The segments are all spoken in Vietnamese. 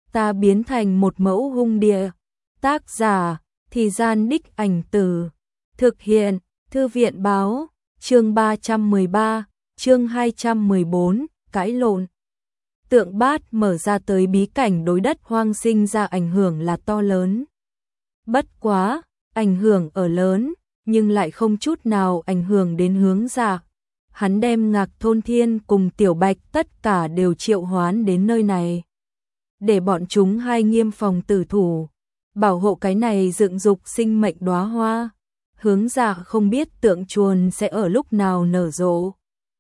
ta biến thành một mẫu hung địa. Tác giả, Thì Gian Đích Ảnh Từ. Thực hiện, Thư viện báo, chương 313, chương 214, cãi lộn. Tượng Bát mở ra tới bí cảnh đối đất hoang sinh ra ảnh hưởng là to lớn. Bất quá, ảnh hưởng ở lớn, nhưng lại không chút nào ảnh hưởng đến Hướng Dạ. Hắn đem Ngạc Thôn Thiên cùng Tiểu Bạch tất cả đều triệu hoán đến nơi này. Để bọn chúng hai nghiêm phòng tử thủ, bảo hộ cái này dựng dục sinh mệnh đóa hoa. Hướng Dạ không biết tượng chuồn sẽ ở lúc nào nở rộ.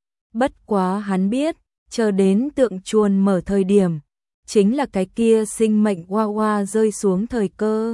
Bất quá hắn biết, chờ đến tượng chuồn mở thời điểm, chính là cái kia sinh mệnh hoa hoa rơi xuống thời cơ.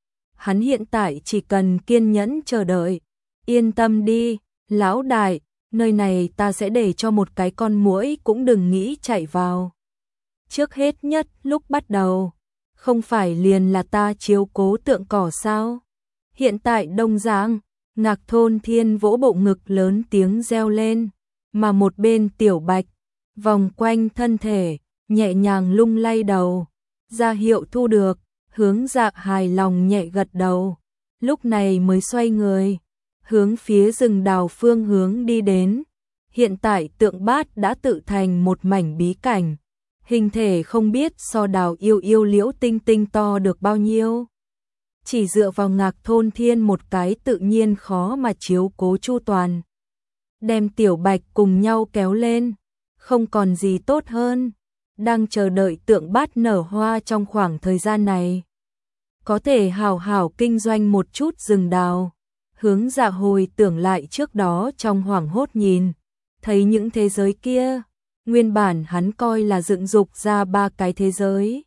Hắn hiện tại chỉ cần kiên nhẫn chờ đợi. Yên tâm đi, lão đại, nơi này ta sẽ để cho một cái con muỗi cũng đừng nghĩ chạy vào. Trước hết nhất lúc bắt đầu, không phải liền là ta chiếu cố tượng cỏ sao? Hiện tại Đông Giang, Ngạc Thôn Thiên vỗ bộ ngực lớn tiếng reo lên, mà một bên Tiểu Bạch, vòng quanh thân thể, nhẹ nhàng lung lay đầu, ra hiệu thu được. Hướng Dạ hài lòng nhẹ gật đầu, lúc này mới xoay người, hướng phía rừng đào phương hướng đi đến. Hiện tại tượng Bát đã tự thành một mảnh bí cảnh, hình thể không biết so đào yêu liễu tinh tinh to được bao nhiêu. Chỉ dựa vào Ngạc Thôn Thiên một cái tự nhiên khó mà chiếu cố chu toàn. Đem Tiểu Bạch cùng nhau kéo lên, không còn gì tốt hơn. Đang chờ đợi tượng Bát nở hoa trong khoảng thời gian này, có thể hào hào kinh doanh một chút rừng đào. Hướng Dạ hồi tưởng lại trước đó trong hoảng hốt nhìn, thấy những thế giới kia, nguyên bản hắn coi là dựng dục ra ba cái thế giới,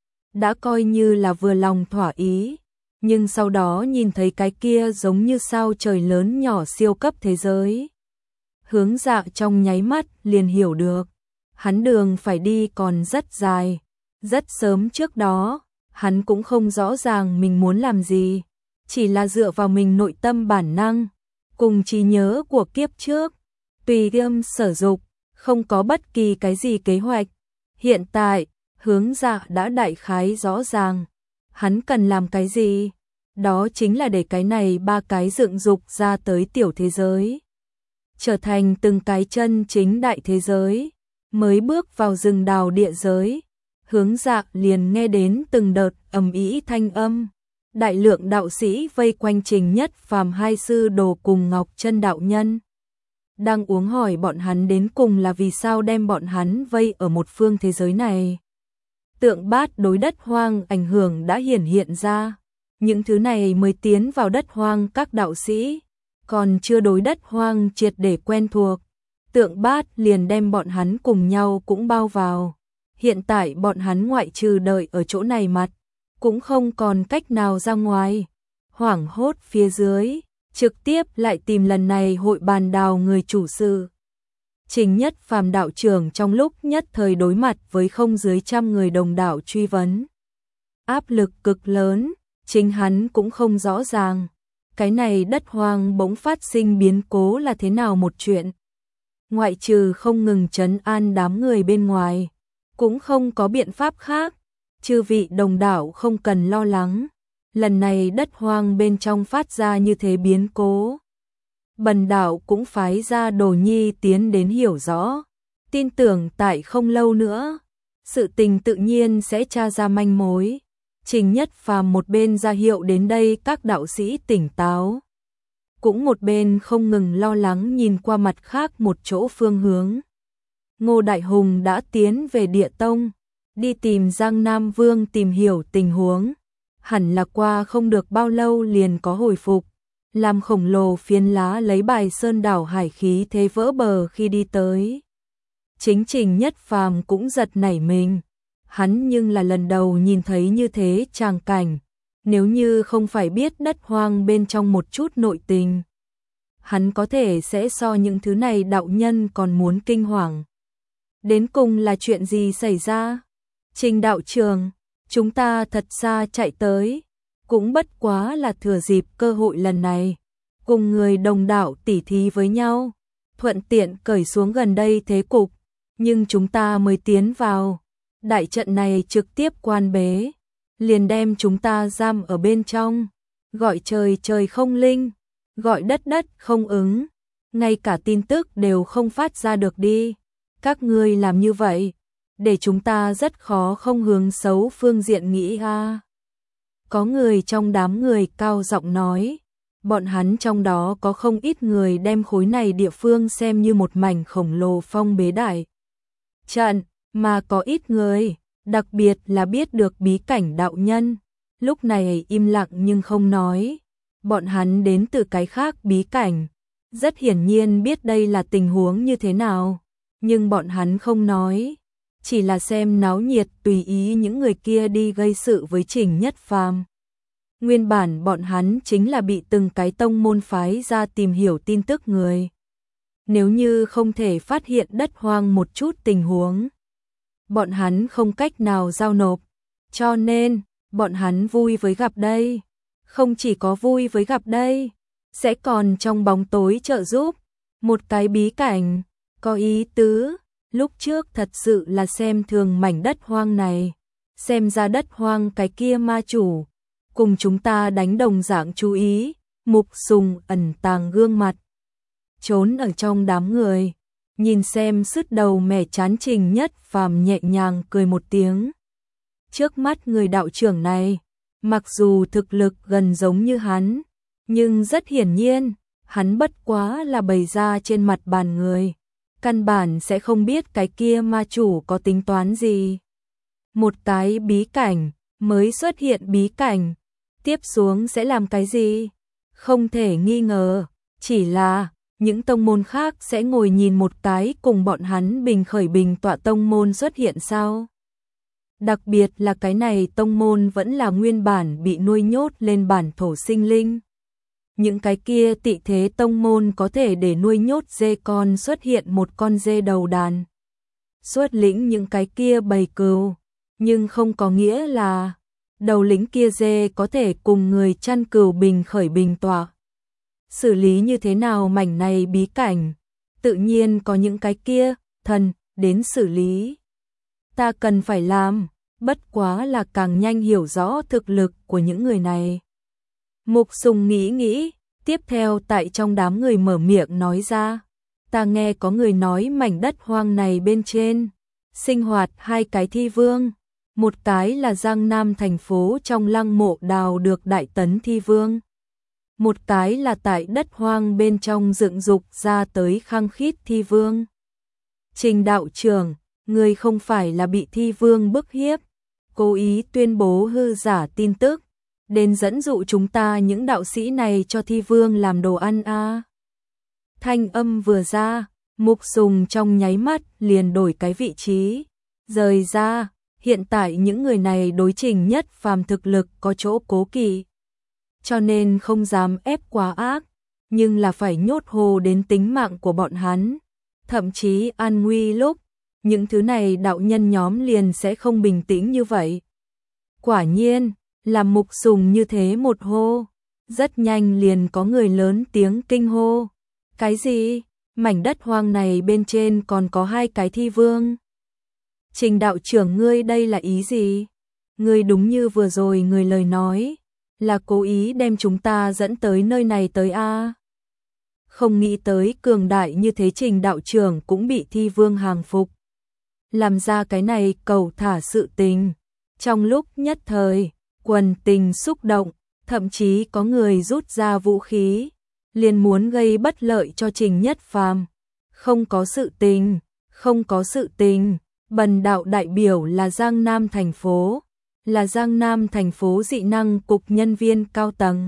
đã coi như là vừa lòng thỏa ý, nhưng sau đó nhìn thấy cái kia giống như sao trời lớn nhỏ siêu cấp thế giới. Hướng Dạ trong nháy mắt liền hiểu được, hắn đường phải đi còn rất dài. Rất sớm trước đó, hắn cũng không rõ ràng mình muốn làm gì, chỉ là dựa vào mình nội tâm bản năng, cùng trí nhớ của kiếp trước, tùy tâm sở dục, không có bất kỳ cái gì kế hoạch. Hiện tại, Hướng Dạ đã đại khái rõ ràng, hắn cần làm cái gì, đó chính là để cái này ba cái dựng dục ra tới tiểu thế giới, trở thành từng cái chân chính đại thế giới. Mới bước vào rừng đào địa giới, Hướng Dạ liền nghe đến từng đợt ầm ĩ thanh âm, đại lượng đạo sĩ vây quanh Trình Nhất Phàm hai sư đồ cùng Ngọc Chân đạo nhân, đang uống hỏi bọn hắn đến cùng là vì sao đem bọn hắn vây ở một phương thế giới này. Tượng Bát đối đất hoang ảnh hưởng đã hiện ra, những thứ này mới tiến vào đất hoang các đạo sĩ, còn chưa đối đất hoang triệt để quen thuộc. Tượng Bát liền đem bọn hắn cùng nhau cũng bao vào. Hiện tại bọn hắn ngoại trừ đợi ở chỗ này mặt, cũng không còn cách nào ra ngoài. Hoảng hốt phía dưới, trực tiếp lại tìm lần này hội bàn đào người chủ sự. Trình Nhất Phàm đạo trưởng trong lúc nhất thời đối mặt với không dưới 100 người đồng đạo truy vấn. Áp lực cực lớn, chính hắn cũng không rõ ràng. Cái này đất hoang bỗng phát sinh biến cố là thế nào một chuyện. Ngoại trừ không ngừng trấn an đám người bên ngoài, cũng không có biện pháp khác. Chư vị đồng đạo không cần lo lắng, lần này đất hoang bên trong phát ra như thế biến cố, bần đạo cũng phái ra Đồ Nhi tiến đến hiểu rõ, tin tưởng tại không lâu nữa, sự tình tự nhiên sẽ tra ra manh mối. Trình Nhất Phàm một bên ra hiệu đến đây các đạo sĩ tỉnh táo, cũng một bên không ngừng lo lắng nhìn qua mặt khác một chỗ phương hướng. Ngô Đại Hùng đã tiến về Địa Tông, đi tìm Giang Nam Vương tìm hiểu tình huống, hẳn là qua không được bao lâu liền có hồi phục. Làm khổng lồ phiến lá lấy bài sơn đảo hải khí thế vỡ bờ khi đi tới. Chính Trình Nhất Phàm cũng giật nảy mình, hắn nhưng là lần đầu nhìn thấy như thế tràng cảnh. Nếu như không phải biết đất hoang bên trong một chút nội tình, hắn có thể sẽ so những thứ này đạo nhân còn muốn kinh hoàng. Đến cùng là chuyện gì xảy ra? Trình đạo trường, chúng ta thật xa chạy tới, cũng bất quá là thừa dịp cơ hội lần này, cùng người đồng đạo tỉ thí với nhau, thuận tiện cởi xuống gần đây thế cục, nhưng chúng ta mới tiến vào, đại trận này trực tiếp quan bế, liền đem chúng ta giam ở bên trong, gọi trời trời không linh, gọi đất đất không ứng, ngay cả tin tức đều không phát ra được đi. Các ngươi làm như vậy, để chúng ta rất khó không hướng xấu phương diện nghĩ a. Có người trong đám người cao giọng nói, bọn hắn trong đó có không ít người đem khối này địa phương xem như một mảnh khổng lồ phong bế đại trận, mà có ít người, đặc biệt là biết được bí cảnh đạo nhân, lúc này im lặng nhưng không nói. Bọn hắn đến từ cái khác bí cảnh, rất hiển nhiên biết đây là tình huống như thế nào, nhưng bọn hắn không nói, chỉ là xem náo nhiệt tùy ý những người kia đi gây sự với Trình Nhất Phàm. Nguyên bản bọn hắn chính là bị từng cái tông môn phái ra tìm hiểu tin tức người. Nếu như không thể phát hiện đất hoang một chút tình huống, bọn hắn không cách nào giao nộp, cho nên bọn hắn vui với gặp đây. Không chỉ có vui với gặp đây, sẽ còn trong bóng tối trợ giúp. Một cái bí cảnh, có ý tứ, lúc trước thật sự là xem thường mảnh đất hoang này. Xem ra đất hoang cái kia ma chủ, cùng chúng ta đánh đồng dạng chú ý. Mục Sùng ẩn tàng gương mặt, trốn ở trong đám người, nhìn xem sứt đầu mẻ chán Trình Nhất Phàm nhẹ nhàng cười một tiếng. Trước mắt người đạo trưởng này, mặc dù thực lực gần giống như hắn, nhưng rất hiển nhiên, hắn bất quá là bày ra trên mặt bàn người, căn bản sẽ không biết cái kia ma chủ có tính toán gì. Một cái bí cảnh, mới xuất hiện bí cảnh, tiếp xuống sẽ làm cái gì? Không thể nghi ngờ, chỉ là những tông môn khác sẽ ngồi nhìn một cái cùng bọn hắn bình khởi bình tọa tông môn xuất hiện sao? Đặc biệt là cái này tông môn vẫn là nguyên bản bị nuôi nhốt lên bản thổ sinh linh. Những cái kia tị thế tông môn có thể để nuôi nhốt dê con xuất hiện một con dê đầu đàn. Xuất lĩnh những cái kia bầy cừu, nhưng không có nghĩa là đầu lĩnh kia dê có thể cùng người chăn cừu bình khởi bình tọa. Xử lý như thế nào mảnh này bí cảnh, tự nhiên có những cái kia thần đến xử lý. Ta cần phải làm, bất quá là càng nhanh hiểu rõ thực lực của những người này. Mục Sùng nghĩ, tiếp theo tại trong đám người mở miệng nói ra, ta nghe có người nói mảnh đất hoang này bên trên, sinh hoạt hai cái thi vương, một cái là Giang Nam thành phố trong lăng mộ đào được đại tấn thi vương, một cái là tại đất hoang bên trong dựng dục ra tới khăng khít thi vương. Trình đạo trưởng, người không phải là bị thi vương bức hiếp, cố ý tuyên bố hư giả tin tức, đến dẫn dụ chúng ta những đạo sĩ này cho thi vương làm đồ ăn a. Thanh âm vừa ra, Mục Sùng trong nháy mắt liền đổi cái vị trí, rời ra, hiện tại những người này đối Trình Nhất Phàm thực lực có chỗ cố kỵ, cho nên không dám ép quá ác, nhưng là phải nhốt hồ đến tính mạng của bọn hắn, thậm chí an nguy lúc, những thứ này đạo nhân nhóm liền sẽ không bình tĩnh như vậy. Quả nhiên, làm Mục Sùng như thế một hô, rất nhanh liền có người lớn tiếng kinh hô. Cái gì? Mảnh đất hoang này bên trên còn có hai cái thi vương. Trình đạo trưởng ngươi đây là ý gì? Ngươi đúng như vừa rồi người lời nói, là cố ý đem chúng ta dẫn tới nơi này tới a. Không nghĩ tới cường đại như thế Trình đạo trưởng cũng bị thi vương hàng phục. Làm ra cái này cầu thả sự tình. Trong lúc nhất thời, quần tình xúc động, thậm chí có người rút ra vũ khí, liền muốn gây bất lợi cho Trình Nhất Phàm. Không có sự tình, không có sự tình, bần đạo đại biểu là Giang Nam thành phố, là Giang Nam thành phố dị năng cục nhân viên cao tầng.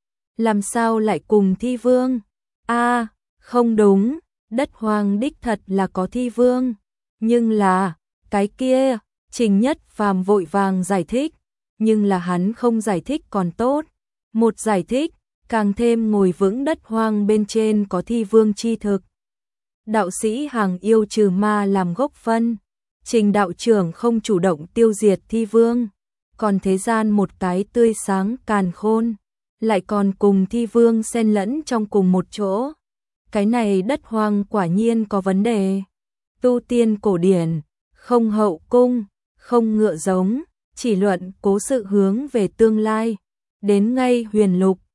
Làm sao lại cùng thi vương? A, không đúng, đất hoang đích thật là có thi vương, nhưng là, cái kia, Trình Nhất Phàm vội vàng giải thích, nhưng là hắn không giải thích còn tốt, một giải thích, càng thêm ngồi vững đất hoang bên trên có thi vương chi thực. Đạo sĩ hàng yêu trừ ma làm gốc phân, Trình đạo trưởng không chủ động tiêu diệt thi vương, còn thế gian một cái tươi sáng càn khôn, lại còn cùng thi vương xen lẫn trong cùng một chỗ. Cái này đất hoang quả nhiên có vấn đề. Tu tiên cổ điển, không hậu cung, không ngựa giống, chỉ luận cố sự hướng về tương lai. Đến ngay Huyền Lục,